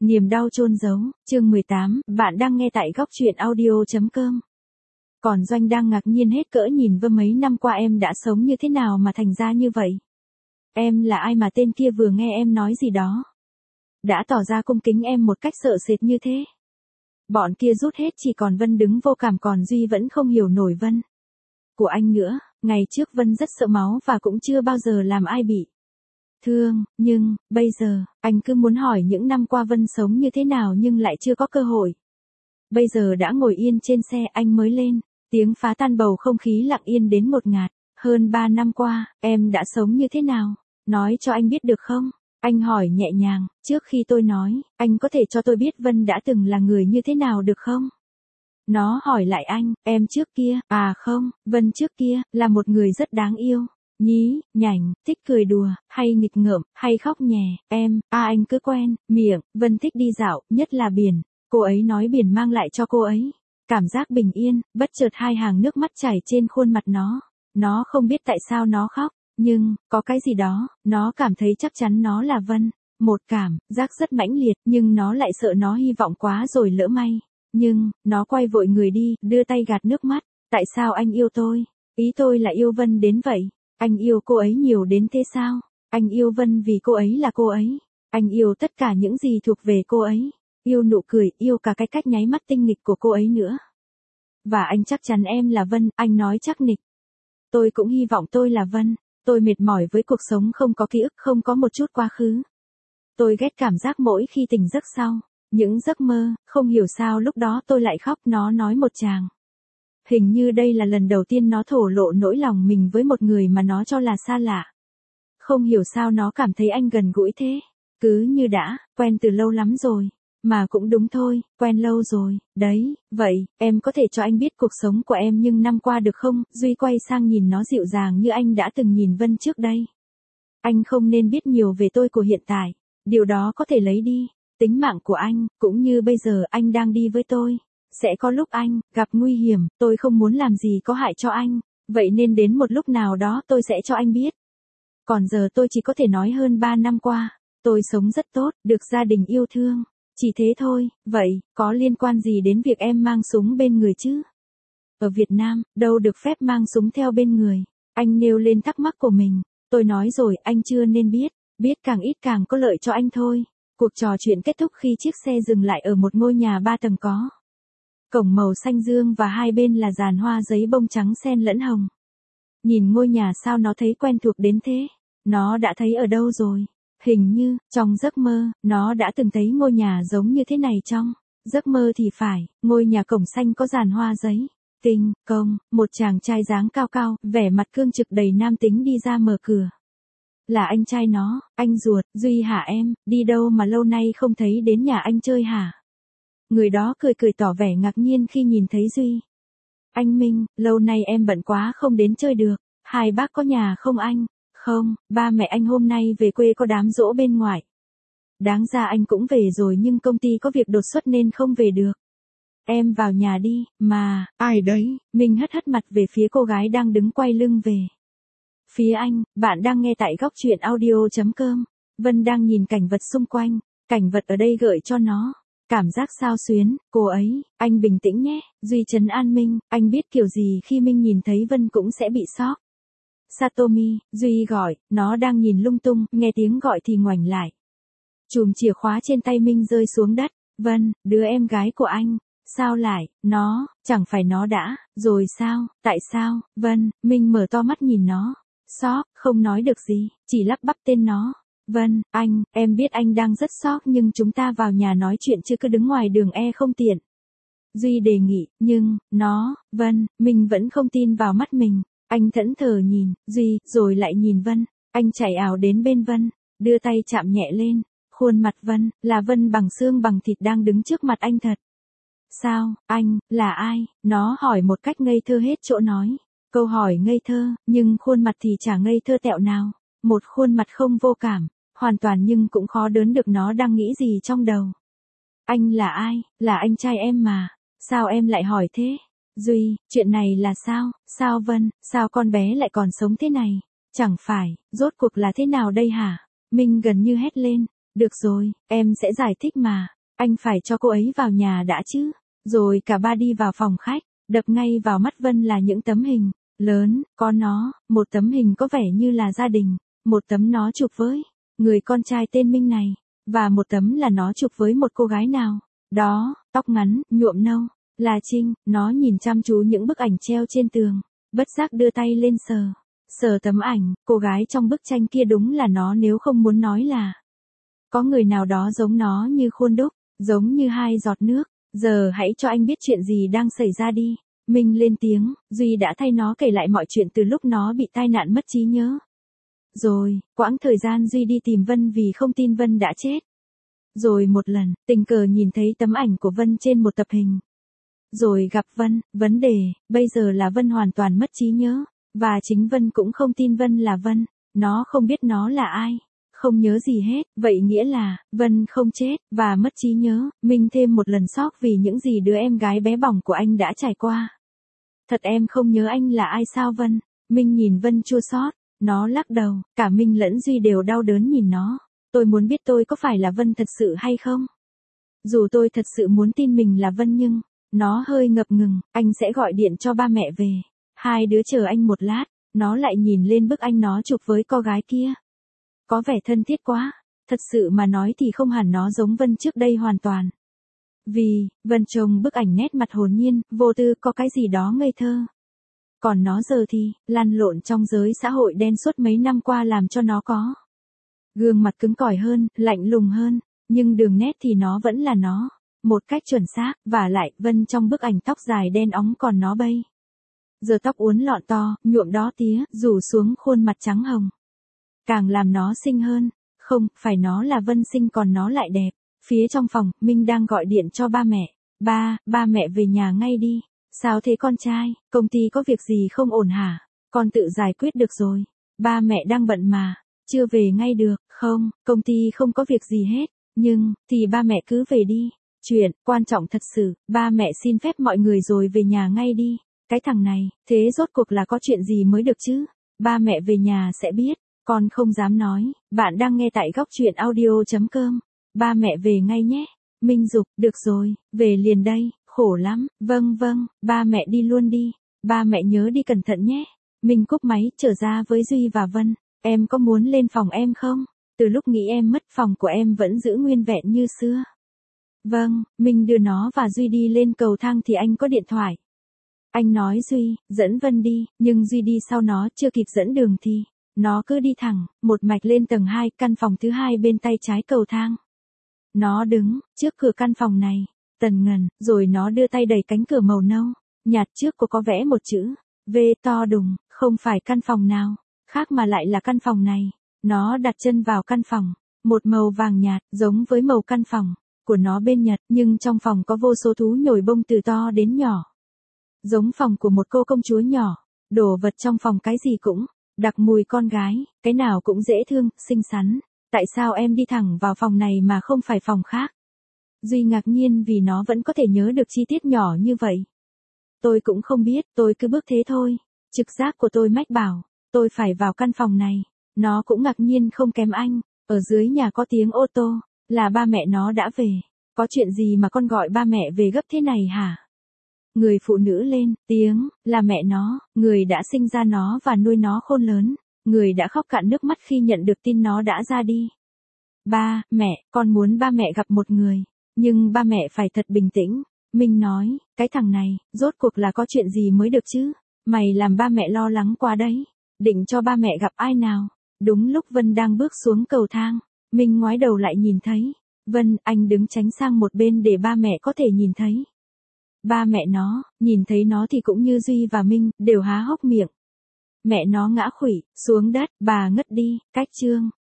Niềm đau chôn giấu, chương 18, bạn đang nghe tại góc truyện audio.com. Còn Doanh đang ngạc nhiên hết cỡ nhìn Vân mấy năm qua em đã sống như thế nào mà thành ra như vậy. Em là ai mà tên kia vừa nghe em nói gì đó đã tỏ ra cung kính em một cách sợ sệt như thế. Bọn kia rút hết chỉ còn Vân đứng vô cảm, còn Duy vẫn không hiểu nổi Vân của anh nữa. Ngày trước Vân rất sợ máu và cũng chưa bao giờ làm ai bị thương, nhưng bây giờ anh cứ muốn hỏi những năm qua Vân sống như thế nào nhưng lại chưa có cơ hội. Bây giờ đã ngồi yên trên xe anh mới lên, tiếng phá tan bầu không khí lặng yên đến ngột ngạt. Hơn 3 năm qua, em đã sống như thế nào? Nói cho anh biết được không? Anh hỏi nhẹ nhàng. Trước khi tôi nói, anh có thể cho tôi biết Vân đã từng là người như thế nào được không? Nó hỏi lại anh, em trước kia, à không, Vân trước kia, là một người rất đáng yêu. Nhí, nhảnh, thích cười đùa, hay nghịch ngợm, hay khóc nhè, anh cứ quen, miệng. Vân thích đi dạo, nhất là biển. Cô ấy nói biển mang lại cho cô ấy cảm giác bình yên. Bất chợt hai hàng nước mắt chảy trên khuôn mặt nó. Nó không biết tại sao nó khóc, nhưng có cái gì đó, nó cảm thấy chắc chắn nó là Vân. Một cảm giác rất mãnh liệt, nhưng nó lại sợ nó hy vọng quá rồi lỡ may. Nhưng, nó quay vội người đi, đưa tay gạt nước mắt. Tại sao anh yêu tôi? Ý tôi là yêu Vân đến vậy. Anh yêu cô ấy nhiều đến thế sao? Anh yêu Vân vì cô ấy là cô ấy. Anh yêu tất cả những gì thuộc về cô ấy. Yêu nụ cười, yêu cả cái cách nháy mắt tinh nghịch của cô ấy nữa. Và anh chắc chắn em là Vân, anh nói chắc nịch. Tôi cũng hy vọng tôi là Vân. Tôi mệt mỏi với cuộc sống không có ký ức, không có một chút quá khứ. Tôi ghét cảm giác mỗi khi tỉnh giấc sau những giấc mơ, không hiểu sao lúc đó tôi lại khóc. Nó nói một tràng. Hình như đây là lần đầu tiên nó thổ lộ nỗi lòng mình với một người mà nó cho là xa lạ. Không hiểu sao nó cảm thấy anh gần gũi thế. Cứ như đã quen từ lâu lắm rồi. Mà cũng đúng thôi, quen lâu rồi, đấy. Vậy, em có thể cho anh biết cuộc sống của em nhưng năm qua được không? Duy quay sang nhìn nó dịu dàng như anh đã từng nhìn Vân trước đây. Anh không nên biết nhiều về tôi của hiện tại. Điều đó có thể lấy đi tính mạng của anh, cũng như bây giờ anh đang đi với tôi. Sẽ có lúc anh gặp nguy hiểm, tôi không muốn làm gì có hại cho anh. Vậy nên đến một lúc nào đó tôi sẽ cho anh biết. Còn giờ tôi chỉ có thể nói hơn 3 năm qua, tôi sống rất tốt, được gia đình yêu thương. Chỉ thế thôi. Vậy, có liên quan gì đến việc em mang súng bên người chứ? Ở Việt Nam, đâu được phép mang súng theo bên người. Anh nêu lên thắc mắc của mình. Tôi nói rồi, anh chưa nên biết. Biết càng ít càng có lợi cho anh thôi. Cuộc trò chuyện kết thúc khi chiếc xe dừng lại ở một ngôi nhà 3 tầng có cổng màu xanh dương và hai bên là dàn hoa giấy bông trắng xen lẫn hồng. Nhìn ngôi nhà sao nó thấy quen thuộc đến thế? Nó đã thấy ở đâu rồi? Hình như, trong giấc mơ, nó đã từng thấy ngôi nhà giống như thế này trong giấc mơ thì phải. Ngôi nhà cổng xanh có dàn hoa giấy. Kinh công, một chàng trai dáng cao cao, vẻ mặt cương trực đầy nam tính đi ra mở cửa. Là anh trai nó, anh ruột. Duy hả em, đi đâu mà lâu nay không thấy đến nhà anh chơi hả? Người đó cười cười tỏ vẻ ngạc nhiên khi nhìn thấy Duy. Anh Minh, lâu nay em bận quá không đến chơi được. Hai bác có nhà không anh? Không, ba mẹ anh hôm nay về quê có đám giỗ bên ngoài. Đáng ra anh cũng về rồi nhưng công ty có việc đột xuất nên không về được. Em vào nhà đi, mà, ai đấy? Minh hất hất mặt về phía cô gái đang đứng quay lưng về phía anh. Bạn đang nghe tại góc truyện audio.com. Vân đang nhìn cảnh vật xung quanh. Cảnh vật ở đây gợi cho nó cảm giác xao xuyến. Cô ấy, anh bình tĩnh nhé. Duy trấn an Minh. Anh biết kiểu gì khi Minh nhìn thấy Vân cũng sẽ bị sốc. Satomi, Duy gọi. Nó đang nhìn lung tung, nghe tiếng gọi thì ngoảnh lại. Chùm chìa khóa trên tay Minh rơi xuống đất. Vân, đứa em gái của anh. Sao lại? Nó, chẳng phải nó đã rồi sao? Tại sao? Vân. Minh mở to mắt nhìn nó. Sốc, không nói được gì, chỉ lắp bắp tên nó. Vân, anh, em biết anh đang rất sốc nhưng chúng ta vào nhà nói chuyện chứ cứ đứng ngoài đường không tiện. Duy đề nghị, nhưng, Vân. Minh vẫn không tin vào mắt mình. Anh thẫn thờ nhìn Duy, rồi lại nhìn Vân. Anh chạy ảo đến bên Vân, đưa tay chạm nhẹ lên khuôn mặt Vân. Là Vân bằng xương bằng thịt đang đứng trước mặt anh thật. Sao, anh, là ai? Nó hỏi một cách ngây thơ hết chỗ nói. Câu hỏi ngây thơ, nhưng khuôn mặt thì chả ngây thơ tẹo nào. Một khuôn mặt không vô cảm, hoàn toàn nhưng cũng khó đoán được nó đang nghĩ gì trong đầu. Anh là ai? Là anh trai em mà. Sao em lại hỏi thế? Duy, chuyện này là sao? Sao Vân, sao con bé lại còn sống thế này? Chẳng phải, rốt cuộc là thế nào đây hả? Minh gần như hét lên. Được rồi, em sẽ giải thích mà. Anh phải cho cô ấy vào nhà đã chứ. Rồi cả ba đi vào phòng khách, đập ngay vào mắt Vân là những tấm hình. Lớn, có nó, một tấm hình có vẻ như là gia đình. Một tấm nó chụp với người con trai tên Minh này. Và một tấm là nó chụp với một cô gái nào. Đó, tóc ngắn, nhuộm nâu. Là Trinh, nó nhìn chăm chú những bức ảnh treo trên tường. Bất giác đưa tay lên sờ tấm ảnh, cô gái trong bức tranh kia đúng là nó nếu không muốn nói là. Có người nào đó giống nó như khuôn đúc, giống như hai giọt nước. Giờ hãy cho anh biết chuyện gì đang xảy ra đi. Minh lên tiếng, Duy đã thay nó kể lại mọi chuyện từ lúc nó bị tai nạn mất trí nhớ. Rồi, quãng thời gian Duy đi tìm Vân vì không tin Vân đã chết. Rồi một lần, tình cờ nhìn thấy tấm ảnh của Vân trên một tập hình. Rồi gặp Vân, vấn đề, bây giờ là Vân hoàn toàn mất trí nhớ. Và chính Vân cũng không tin Vân là Vân. Nó không biết nó là ai. Không nhớ gì hết, vậy nghĩa là, Vân không chết, và mất trí nhớ. Minh thêm một lần sốc vì những gì đứa em gái bé bỏng của anh đã trải qua. Thật em không nhớ anh là ai sao Vân? Minh nhìn Vân chua xót, nó lắc đầu, cả Minh lẫn Duy đều đau đớn nhìn nó. Tôi muốn biết tôi có phải là Vân thật sự hay không? Dù tôi thật sự muốn tin mình là Vân nhưng, nó hơi ngập ngừng, anh sẽ gọi điện cho ba mẹ về. Hai đứa chờ anh một lát, nó lại nhìn lên bức anh nó chụp với cô gái kia. Có vẻ thân thiết quá, thật sự mà nói thì không hẳn nó giống Vân trước đây hoàn toàn. Vì, Vân trông bức ảnh nét mặt hồn nhiên, vô tư có cái gì đó ngây thơ. Còn nó giờ thì, lăn lộn trong giới xã hội đen suốt mấy năm qua làm cho nó có. Gương mặt cứng cỏi hơn, lạnh lùng hơn, nhưng đường nét thì nó vẫn là nó. Một cách chuẩn xác, và lại, Vân trong bức ảnh tóc dài đen óng còn nó bây giờ tóc uốn lọn to, nhuộm đỏ tía, rủ xuống khuôn mặt trắng hồng. Càng làm nó xinh hơn. Không, phải nó là Vân xinh còn nó lại đẹp. Phía trong phòng, Minh đang gọi điện cho ba mẹ. Ba mẹ về nhà ngay đi. Sao thế con trai, công ty có việc gì không ổn hả? Con tự giải quyết được rồi. Ba mẹ đang bận mà. Chưa về ngay được, không, công ty không có việc gì hết. Nhưng, thì ba mẹ cứ về đi. Chuyện, quan trọng thật sự, ba mẹ xin phép mọi người rồi về nhà ngay đi. Cái thằng này, thế rốt cuộc là có chuyện gì mới được chứ? Ba mẹ về nhà sẽ biết. Con không dám nói, bạn đang nghe tại góc truyện audio.com. Ba mẹ về ngay nhé. Minh Dục, được rồi, về liền đây, khổ lắm, vâng, ba mẹ đi luôn đi. Ba mẹ nhớ đi cẩn thận nhé. Minh cúp máy, trở ra với Duy và Vân. Em có muốn lên phòng em không? Từ lúc nghĩ em mất phòng của em vẫn giữ nguyên vẹn như xưa. Vâng, Minh đưa nó và Duy đi lên cầu thang thì anh có điện thoại. Anh nói Duy, dẫn Vân đi, nhưng Duy đi sau nó chưa kịp dẫn đường thì. Nó cứ đi thẳng, một mạch lên tầng 2, căn phòng thứ hai bên tay trái cầu thang. Nó đứng, trước cửa căn phòng này, tần ngần, rồi nó đưa tay đẩy cánh cửa màu nâu, nhạt trước có vẽ một chữ, V to đùng, không phải căn phòng nào, khác mà lại là căn phòng này. Nó đặt chân vào căn phòng, một màu vàng nhạt, giống với màu căn phòng của nó bên Nhật, nhưng trong phòng có vô số thú nhồi bông từ to đến nhỏ. Giống phòng của một cô công chúa nhỏ, đồ vật trong phòng cái gì cũng đặc mùi con gái, cái nào cũng dễ thương, xinh xắn. Tại sao em đi thẳng vào phòng này mà không phải phòng khác? Duy ngạc nhiên vì nó vẫn có thể nhớ được chi tiết nhỏ như vậy. Tôi cũng không biết, tôi cứ bước thế thôi. Trực giác của tôi mách bảo, tôi phải vào căn phòng này. Nó cũng ngạc nhiên không kém anh. Ở dưới nhà có tiếng ô tô, là ba mẹ nó đã về. Có chuyện gì mà con gọi ba mẹ về gấp thế này hả? Người phụ nữ lên tiếng, là mẹ nó, người đã sinh ra nó và nuôi nó khôn lớn, người đã khóc cạn nước mắt khi nhận được tin nó đã ra đi. Ba, mẹ, con muốn ba mẹ gặp một người, nhưng ba mẹ phải thật bình tĩnh. Minh nói, cái thằng này, rốt cuộc là có chuyện gì mới được chứ? Mày làm ba mẹ lo lắng quá đấy. Định cho ba mẹ gặp ai nào? Đúng lúc Vân đang bước xuống cầu thang, Minh ngoái đầu lại nhìn thấy. Vân, anh đứng tránh sang một bên để ba mẹ có thể nhìn thấy. Ba mẹ nó, nhìn thấy nó thì cũng như Duy và Minh, đều há hốc miệng. Mẹ nó ngã khuỵu xuống đất, bà ngất đi, cách chương.